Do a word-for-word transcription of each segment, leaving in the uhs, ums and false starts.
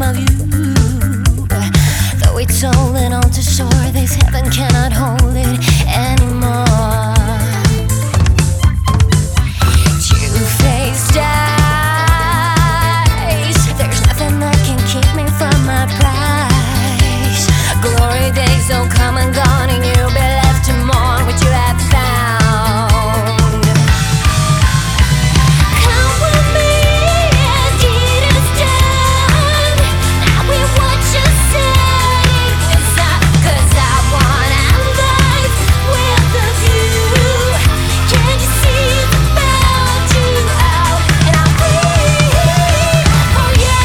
of you. Though it's holding on to shore, this heaven cannot hold it anymore. Two-faced eyes, there's nothing that can keep me from my prize. Glory days don't come and gone, and you'll be left to mourn what you have found. Come with me, as deed is done. Now we watch you setting the sun. 'Cause I wanna live with the view. Can't you see it's about to out? And I'll breathe for you.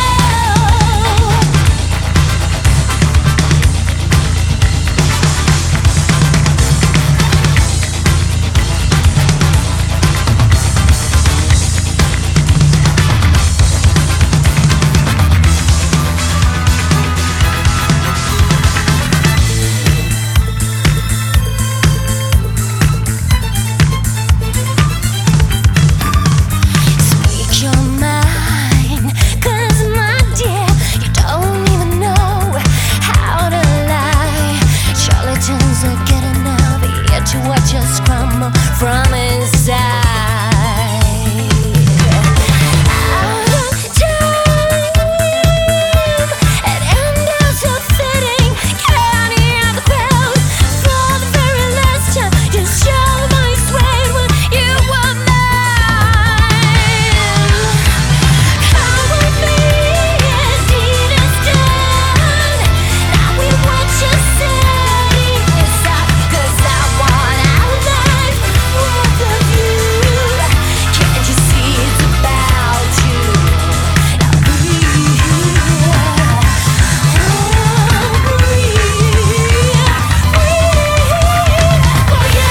Speak your mind, 'cause my dear, you don't even know how to lie. Charlatans are getting now, they yet to watch us crumble from inside. Out of time, and end is so fitting. Can't hear the crowd for the very last time. You show my sweat when you were mine. Come with me, as deed is done. Now we watch you setting the sun. 'Cause I wanna live with the view. Can't you see it's about you? Now breathe, oh, breathe, breathe for you.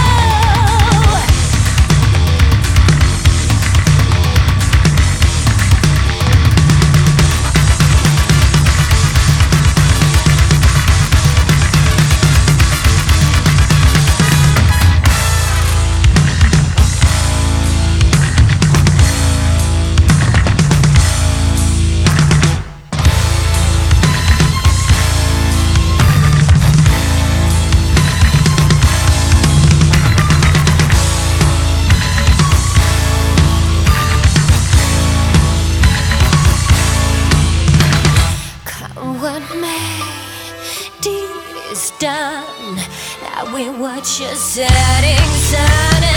Come what may, deed is done. Now we watch you setting sun.